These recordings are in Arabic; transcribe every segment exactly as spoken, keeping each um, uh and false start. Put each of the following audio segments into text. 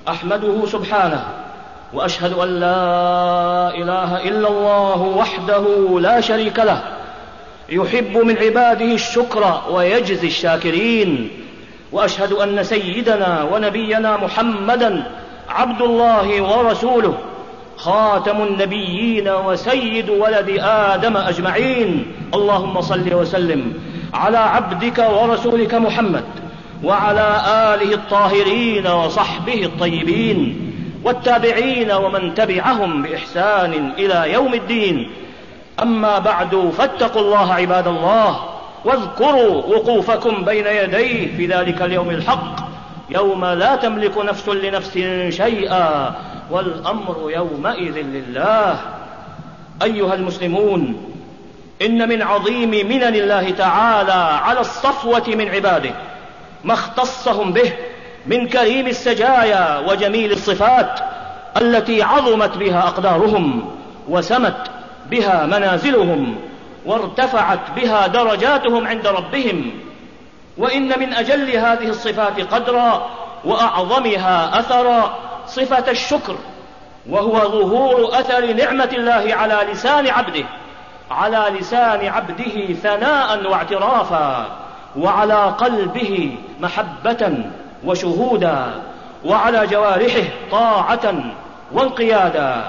أحمده سبحانه وأشهد أن لا إله إلا الله وحده لا شريك له، يحب من عباده الشكر ويجزي الشاكرين. وأشهد أن سيدنا ونبينا محمدا عبد الله ورسوله، خاتم النبيين وسيد ولد آدم أجمعين. اللهم صل وسلم على عبدك ورسولك محمد وعلى آله الطاهرين وصحبه الطيبين والتابعين ومن تبعهم بإحسان إلى يوم الدين. أما بعد، فاتقوا الله عباد الله، واذكروا وقوفكم بين يديه في ذلك اليوم الحق، يوم لا تملك نفس لنفس شيئا والأمر يومئذ لله. أيها المسلمون، إن من عظيم منن الله تعالى على الصفوة من عباده ما اختصهم به من كريم السجايا وجميل الصفات التي عظمت بها أقدارهم وسمت بها منازلهم وارتفعت بها درجاتهم عند ربهم. وإن من أجل هذه الصفات قدرا وأعظمها أثرا صفة الشكر، وهو ظهور أثر نعمة الله على لسان عبده على لسان عبده ثناء واعترافا، وعلى قلبه محبة وشهودا، وعلى جوارحه طاعة وانقيادا.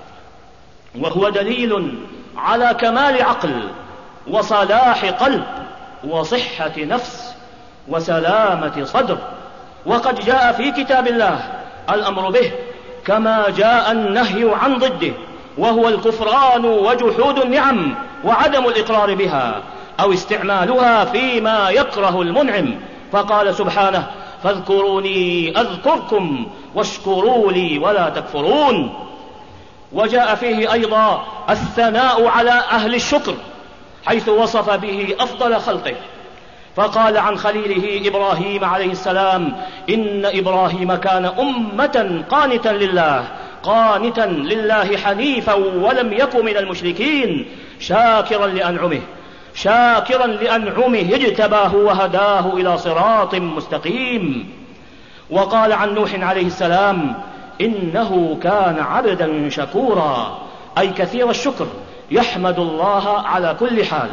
وهو دليل على كمال عقل وصلاح قلب وصحة نفس وسلامة صدر. وقد جاء في كتاب الله الأمر به كما جاء النهي عن ضده، وهو الكفران وجحود النعم وعدم الإقرار بها أو استعمالها فيما يكره المنعم. فقال سبحانه: فاذكروني أذكركم واشكروا لي ولا تكفرون. وجاء فيه أيضا الثناء على أهل الشكر، حيث وصف به أفضل خلقه، فقال عن خليله إبراهيم عليه السلام: إن إبراهيم كان أمة قانتا لله قانتا لله حنيفا ولم يكن من المشركين، شاكرا لأنعمه شاكرا لأنعمه اجتباه وهداه إلى صراط مستقيم. وقال عن نوح عليه السلام: إنه كان عبدا شكورا، أي كثير الشكر، يحمد الله على كل حال.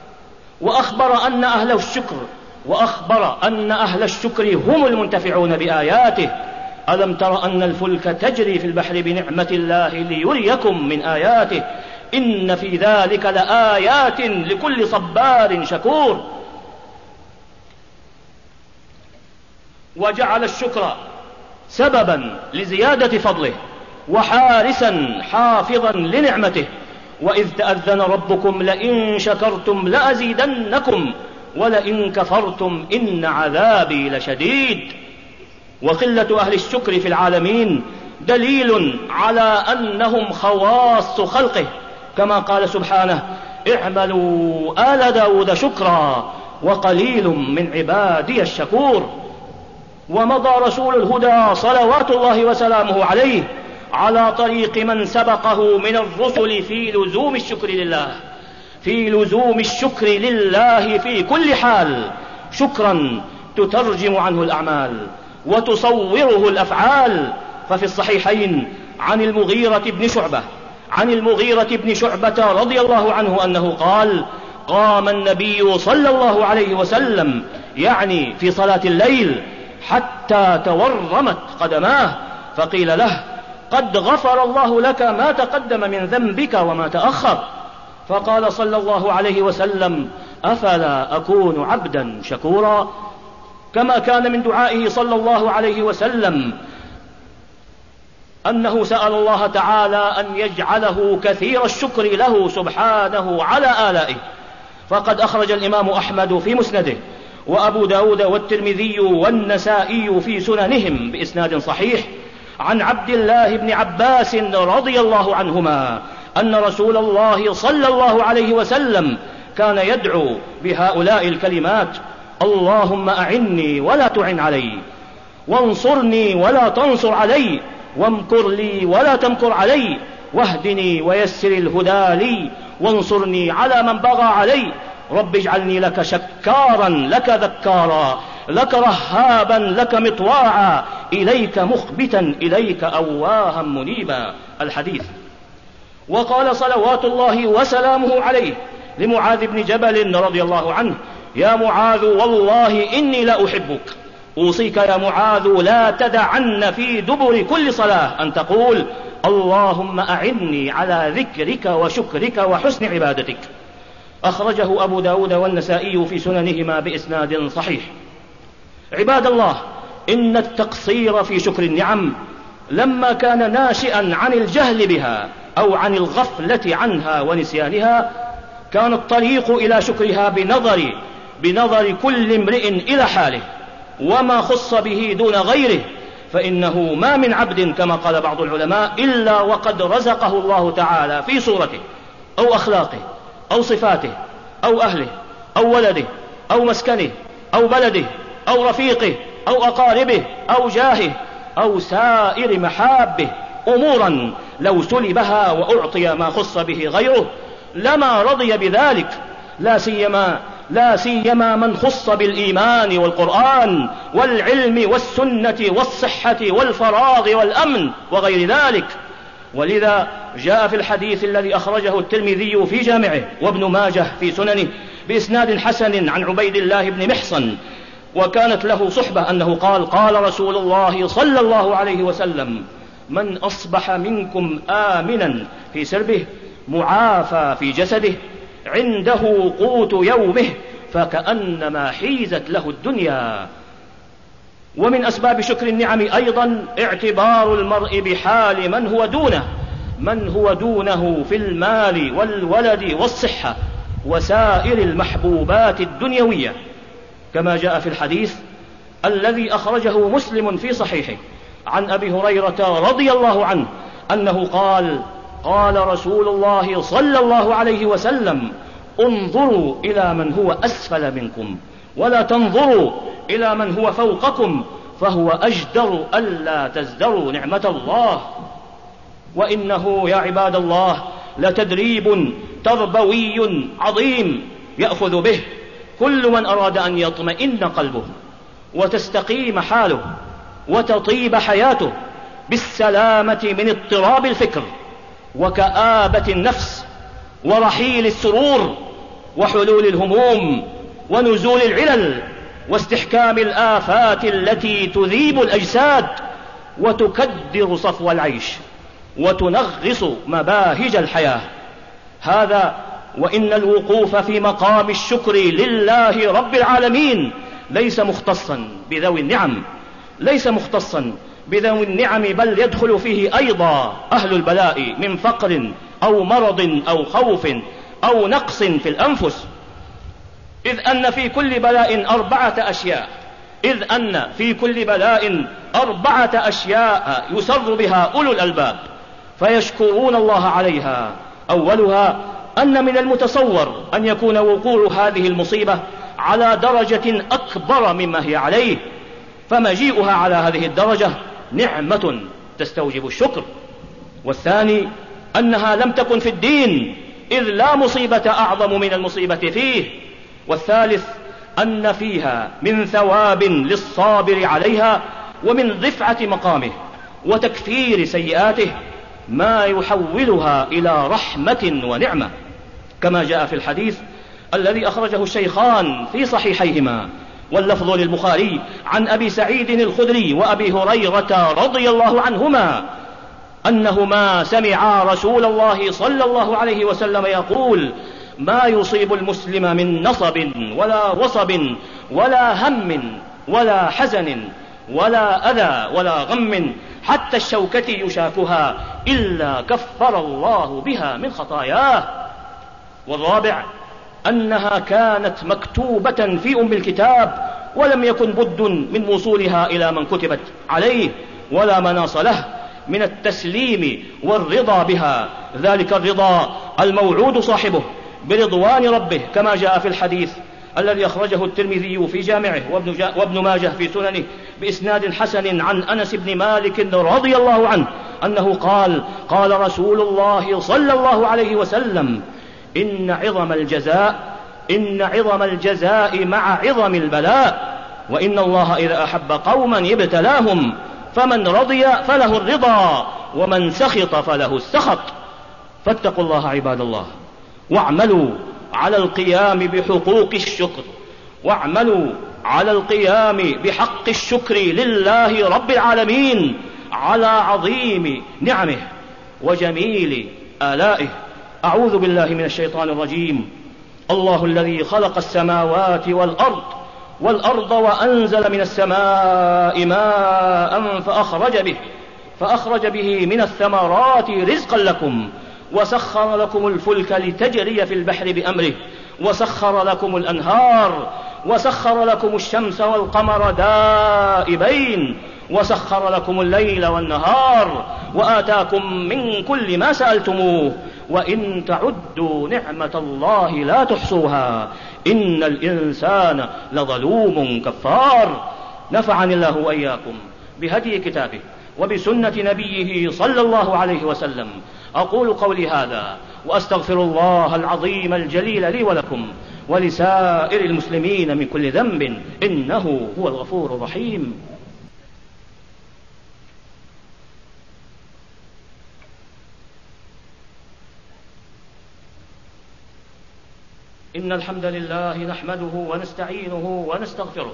وأخبر أن أهل الشكر وأخبر أن أهل الشكر هم المنتفعون بآياته. ألم تر أن الفلك تجري في البحر بنعمة الله ليريكم من آياته، إن في ذلك لآيات لكل صبار شكور. وجعل الشكر سببا لزيادة فضله وحارسا حافظا لنعمته. وإذ تأذن ربكم لئن شكرتم لأزيدنكم ولئن كفرتم إن عذابي لشديد. وقلة أهل الشكر في العالمين دليل على أنهم خواص خلقه، كما قال سبحانه: اعملوا آل داود شكرا وقليل من عبادي الشكور. ومضى رسول الهدى صلوات الله وسلامه عليه على طريق من سبقه من الرسل في لزوم الشكر لله في لزوم الشكر لله في كل حال، شكرا تترجم عنه الأعمال وتصوره الأفعال. ففي الصحيحين عن المغيرة بن شعبة عن المغيرة بن شعبة رضي الله عنه أنه قال: قام النبي صلى الله عليه وسلم، يعني في صلاة الليل، حتى تورمت قدماه، فقيل له: قد غفر الله لك ما تقدم من ذنبك وما تأخر. فقال صلى الله عليه وسلم: أفلا أكون عبدا شكورا؟ كما كان من دعائه صلى الله عليه وسلم أنه سأل الله تعالى أن يجعله كثير الشكر له سبحانه على آلائه. فقد أخرج الإمام أحمد في مسنده، وأبو داود والترمذي والنسائي في سننهم بإسناد صحيح عن عبد الله بن عباس رضي الله عنهما أن رسول الله صلى الله عليه وسلم كان يدعو بهؤلاء الكلمات: اللهم أعني ولا تعن علي، وانصرني ولا تنصر علي، وامكر لي ولا تمكر علي، واهدني ويسر الهدى لي، وانصرني على من بغى علي. رب اجعلني لك شكارا لك ذكارا لك رهابا لك مطواعا إليك مخبتا إليك أواها منيبا. الحديث. وقال صلوات الله وسلامه عليه لمعاذ بن جبل رضي الله عنه: يا معاذ والله إني لا أحبك، أوصيك يا معاذ لا تدعن في دبر كل صلاة أن تقول: اللهم أعني على ذكرك وشكرك وحسن عبادتك. أخرجه أبو داود والنسائي في سننهما بإسناد صحيح. عباد الله، إن التقصير في شكر النعم لما كان ناشئا عن الجهل بها أو عن الغفلة عنها ونسيانها، كان الطريق إلى شكرها بنظر بنظر كل امرئ إلى حاله وما خص به دون غيره، فإنه ما من عبد كما قال بعض العلماء إلا وقد رزقه الله تعالى في صورته أو أخلاقه أو صفاته أو أهله أو ولده أو مسكنه أو بلده أو رفيقه أو أقاربه أو جاهه أو سائر محابه أمورا لو سلبها وأعطي ما خص به غيره لما رضي بذلك، لا سيما لا سيما من خص بالإيمان والقرآن والعلم والسنة والصحة والفراغ والأمن وغير ذلك. ولذا جاء في الحديث الذي أخرجه الترمذي في جامعه وابن ماجه في سننه بإسناد حسن عن عبيد الله بن محصن، وكانت له صحبة، أنه قال: قال رسول الله صلى الله عليه وسلم: من أصبح منكم آمنا في سربه معافى في جسده عنده قوت يومه فكأنما حيزت له الدنيا. ومن أسباب شكر النعم أيضا اعتبار المرء بحال من هو دونه من هو دونه في المال والولد والصحة وسائر المحبوبات الدنيوية، كما جاء في الحديث الذي أخرجه مسلم في صحيحه عن أبي هريرة رضي الله عنه أنه قال: قال رسول الله صلى الله عليه وسلم: انظروا إلى من هو أسفل منكم ولا تنظروا إلى من هو فوقكم فهو أجدر ألا تزدروا نعمة الله. وإنه يا عباد الله لتدريب تربوي عظيم يأخذ به كل من أراد أن يطمئن قلبه وتستقيم حاله وتطيب حياته بالسلامة من اضطراب الفكر وكآبة النفس ورحيل السرور وحلول الهموم ونزول العلل واستحكام الآفات التي تذيب الأجساد وتكدر صفو العيش وتنغص مباهج الحياة. هذا وإن الوقوف في مقام الشكر لله رب العالمين ليس مختصا بذوي النعم ليس مختصا بذوي النعم بل يدخل فيه أيضا أهل البلاء من فقر أو مرض أو خوف أو نقص في الأنفس، إذ أن في كل بلاء أربعة أشياء إذ أن في كل بلاء أربعة أشياء يسر بها أولو الألباب فيشكرون الله عليها. أولها أن من المتصور أن يكون وقوع هذه المصيبة على درجة أكبر مما هي عليه، فمجيئها على هذه الدرجة نعمة تستوجب الشكر. والثاني أنها لم تكن في الدين إذ لا مصيبة أعظم من المصيبة فيه. والثالث أن فيها من ثواب للصابر عليها ومن رفعة مقامه وتكفير سيئاته ما يحولها إلى رحمة ونعمة، كما جاء في الحديث الذي أخرجه الشيخان في صحيحيهما واللفظ للبخاري عن أبي سعيد الخدري وأبي هريرة رضي الله عنهما أنهما سمعا رسول الله صلى الله عليه وسلم يقول: ما يصيب المسلم من نصب ولا وصب ولا هم ولا حزن ولا أذى ولا غم حتى الشوكة يشاكها إلا كفر الله بها من خطاياه. والرابع أنها كانت مكتوبة في أم الكتاب ولم يكن بد من وصولها إلى من كتبت عليه ولا مناص له من التسليم والرضا بها، ذلك الرضا الموعود صاحبه برضوان ربه، كما جاء في الحديث الذي أخرجه الترمذي في جامعه وابن ماجه في سننه بإسناد حسن عن أنس بن مالك رضي الله عنه أنه قال: قال رسول الله صلى الله عليه وسلم: إن عظم الجزاء إن عظم الجزاء مع عظم البلاء، وإن الله إذا أحب قوما ابتلاهم فمن رضي فله الرضا ومن سخط فله السخط. فاتقوا الله عباد الله، واعملوا على القيام بحقوق الشكر، واعملوا على القيام بحق الشكر لله رب العالمين على عظيم نعمه وجميل آلائه. أعوذ بالله من الشيطان الرجيم. الله الذي خلق السماوات والأرض والأرض وأنزل من السماء ماء فأخرج به فأخرج به من الثمرات رزقا لكم، وسخر لكم الفلك لتجري في البحر بأمره، وسخر لكم الأنهار، وسخر لكم الشمس والقمر دائبين، وسخر لكم الليل والنهار، وآتاكم من كل ما سألتموه، وإن تعدوا نعمة الله لا تحصوها، إن الإنسان لظلوم كفار. نفعني الله وإياكم بهدي كتابه وبسنة نبيه صلى الله عليه وسلم. أقول قولي هذا وأستغفر الله العظيم الجليل لي ولكم ولسائر المسلمين من كل ذنب، إنه هو الغفور الرحيم. إن الحمد لله نحمده ونستعينه ونستغفره،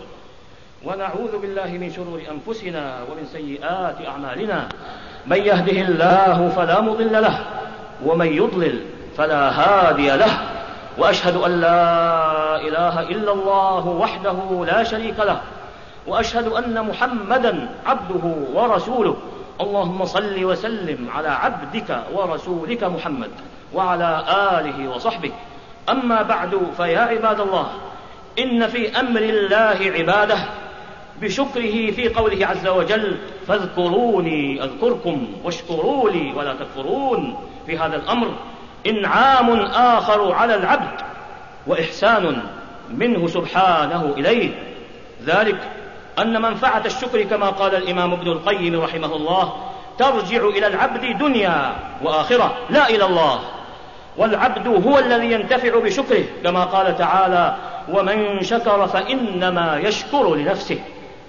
ونعوذ بالله من شرور أنفسنا ومن سيئات أعمالنا. من يهده الله فلا مضل له، ومن يضلل فلا هادي له، وأشهد أن لا إله إلا الله وحده لا شريك له، وأشهد أن محمدا عبده ورسوله. اللهم صل وسلم على عبدك ورسولك محمد وعلى آله وصحبه. أما بعد، فيا عباد الله، إن في أمر الله عباده بشكره في قوله عز وجل: فاذكروني أذكركم واشكروا لي ولا تكفرون. في هذا الأمر إنعام آخر على العبد وإحسان منه سبحانه إليه، ذلك أن منفعة الشكر كما قال الإمام ابن القيم رحمه الله ترجع إلى العبد دنيا وآخرة، لا إلى الله. والعبد هو الذي ينتفع بشكره كما قال تعالى: ومن شكر فإنما يشكر لنفسه.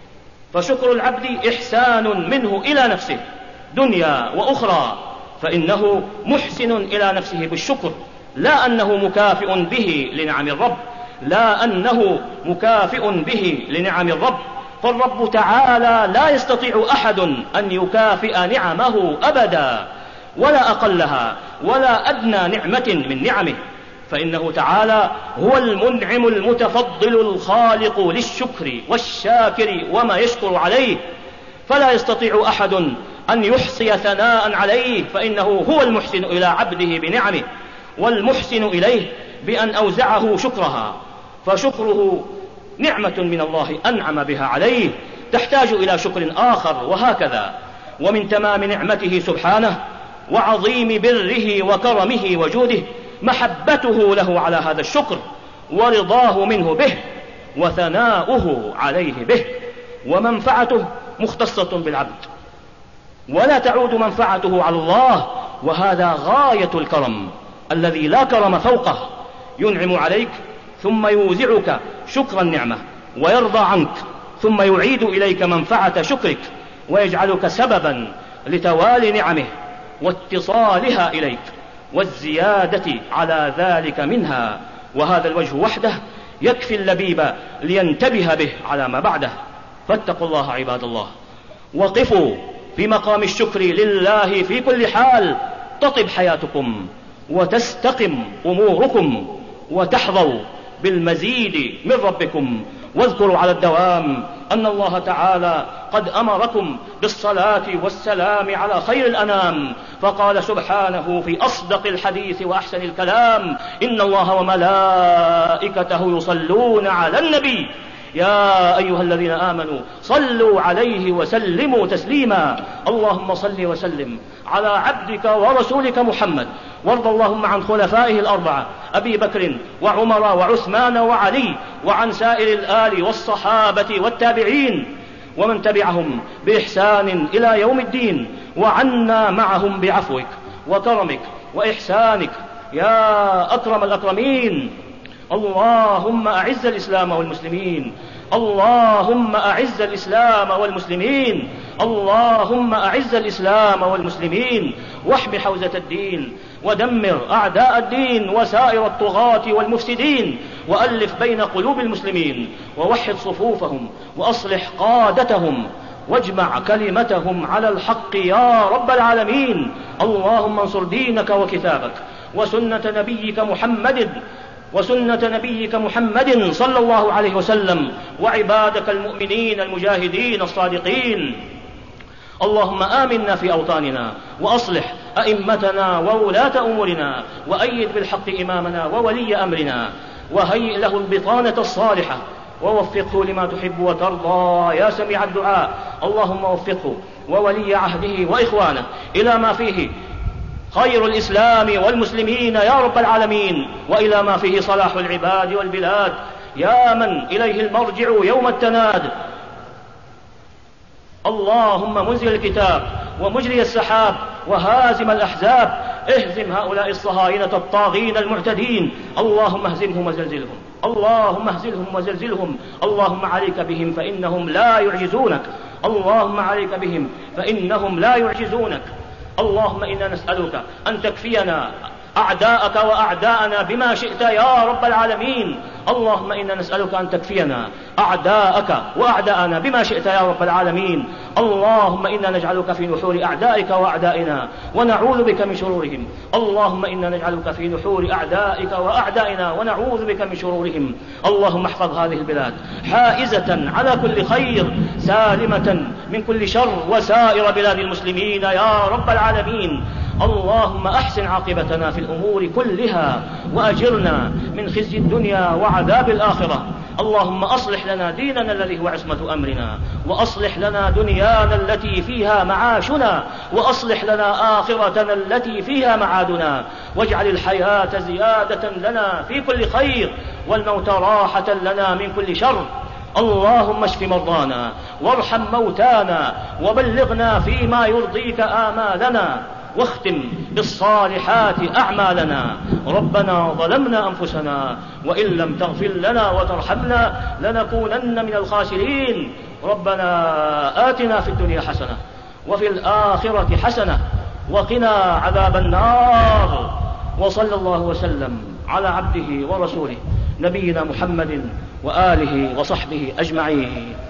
فشكر العبد إحسان منه إلى نفسه دنيا وأخرى، فإنه محسن إلى نفسه بالشكر، لا أنه مكافئ به لنعم الرب، لا أنه مكافئ به لنعم الرب. فالرب تعالى لا يستطيع أحد أن يكافئ نعمه أبدا، ولا أقلها ولا أدنى نعمة من نعمه، فإنه تعالى هو المنعم المتفضل الخالق للشكر والشاكر وما يشكر عليه، فلا يستطيع أحد أن يحصي ثناء عليه، فإنه هو المحسن إلى عبده بنعمه، والمحسن إليه بأن أوزعه شكرها. فشكره نعمة من الله أنعم بها عليه، تحتاج إلى شكر آخر، وهكذا. ومن تمام نعمته سبحانه وعظيم بره وكرمه وجوده محبته له على هذا الشكر، ورضاه منه به، وثناؤه عليه به. ومنفعته مختصة بالعبد، ولا تعود منفعته على الله، وهذا غاية الكرم الذي لا كرم فوقه. ينعم عليك ثم يوزعك شكر النعمة، ويرضى عنك ثم يعيد إليك منفعة شكرك، ويجعلك سببا لتوالي نعمه واتصالها إليك والزيادة على ذلك منها. وهذا الوجه وحده يكفي اللبيب لينتبه به على ما بعده. فاتقوا الله عباد الله، وقفوا في مقام الشكر لله في كل حال، تطب حياتكم وتستقم أموركم، وتحظوا بالمزيد من ربكم. واذكروا على الدوام أن الله تعالى قد أمركم بالصلاة والسلام على خير الأنام، فقال سبحانه في أصدق الحديث وأحسن الكلام: إن الله وملائكته يصلون على النبي يا أيها الذين آمنوا صلوا عليه وسلموا تسليما. اللهم صل وسلم على عبدك ورسولك محمد، وارض اللهم عن خلفائه الأربعة أبي بكر وعمر وعثمان وعلي، وعن سائر الآل والصحابة والتابعين ومن تبعهم بإحسان إلى يوم الدين، وعنا معهم بعفوك وكرمك وإحسانك يا أكرم الأكرمين. اللهم أعز الإسلام والمسلمين، اللهم أعز الإسلام والمسلمين، اللهم أعز الإسلام والمسلمين، واحم حوزة الدين، ودمر أعداء الدين وسائر الطغاة والمفسدين، وألف بين قلوب المسلمين، ووحد صفوفهم، وأصلح قادتهم، واجمع كلمتهم على الحق يا رب العالمين. اللهم انصر دينك وكتابك وسنة نبيك محمد وسنة نبيك محمد صلى الله عليه وسلم، وعبادك المؤمنين المجاهدين الصادقين. اللهم آمنا في أوطاننا، وأصلح أئمتنا وولاة أمورنا، وأيد بالحق إمامنا وولي أمرنا، وهيئ له البطانة الصالحة، ووفقه لما تحب وترضى يا سميع الدعاء. اللهم وفقه وولي عهده وإخوانه إلى ما فيه خير الإسلام والمسلمين يا رب العالمين، وإلى ما فيه صلاح العباد والبلاد، يا من إليه المرجع يوم التناد. اللهم منزل الكتاب ومجري السحاب وهازم الأحزاب، اهزم هؤلاء الصهاينة الطاغين المعتدين. اللهم اهزمهم وزلزلهم، اللهم اهزلهم وزلزلهم. اللهم عليك بهم فإنهم لا يعجزونك، اللهم عليك بهم فإنهم لا يعجزونك. اللهم إنا نسألك أن تكفينا أعداءك وأعداءنا بما شئت يا رب العالمين. اللهم إنا نسألك أن تكفينا أعداءك وأعداءنا بما شئت يا رب العالمين. اللهم إنا نجعلك في نحور أعدائك وأعدائنا ونعوذ بك من شرورهم. اللهم إنا نجعلك في نحور أعدائك وأعدائنا ونعوذ بك من شرورهم. اللهم احفظ هذه البلاد حائزة على كل خير، سالمة من كل شر، وسائر بلاد المسلمين يا رب العالمين. اللهم أحسن عاقبتنا في الأمور كلها، وأجرنا من خزي الدنيا وعذاب الآخرة. اللهم أصلح لنا ديننا الذي هو عصمة أمرنا، وأصلح لنا دنيانا التي فيها معاشنا، وأصلح لنا آخرتنا التي فيها معادنا، واجعل الحياة زيادة لنا في كل خير، والموت راحة لنا من كل شر. اللهم اشف مرضانا وارحم موتانا، وبلغنا فيما يرضيك آمالنا، واختم بالصالحات أعمالنا. ربنا ظلمنا أنفسنا، وإن لم تغفر لنا وترحمنا لنكونن من الخاسرين. ربنا آتنا في الدنيا حسنة وفي الآخرة حسنة وقنا عذاب النار. وصلى الله وسلم على عبده ورسوله نبينا محمد وآله وصحبه أجمعين.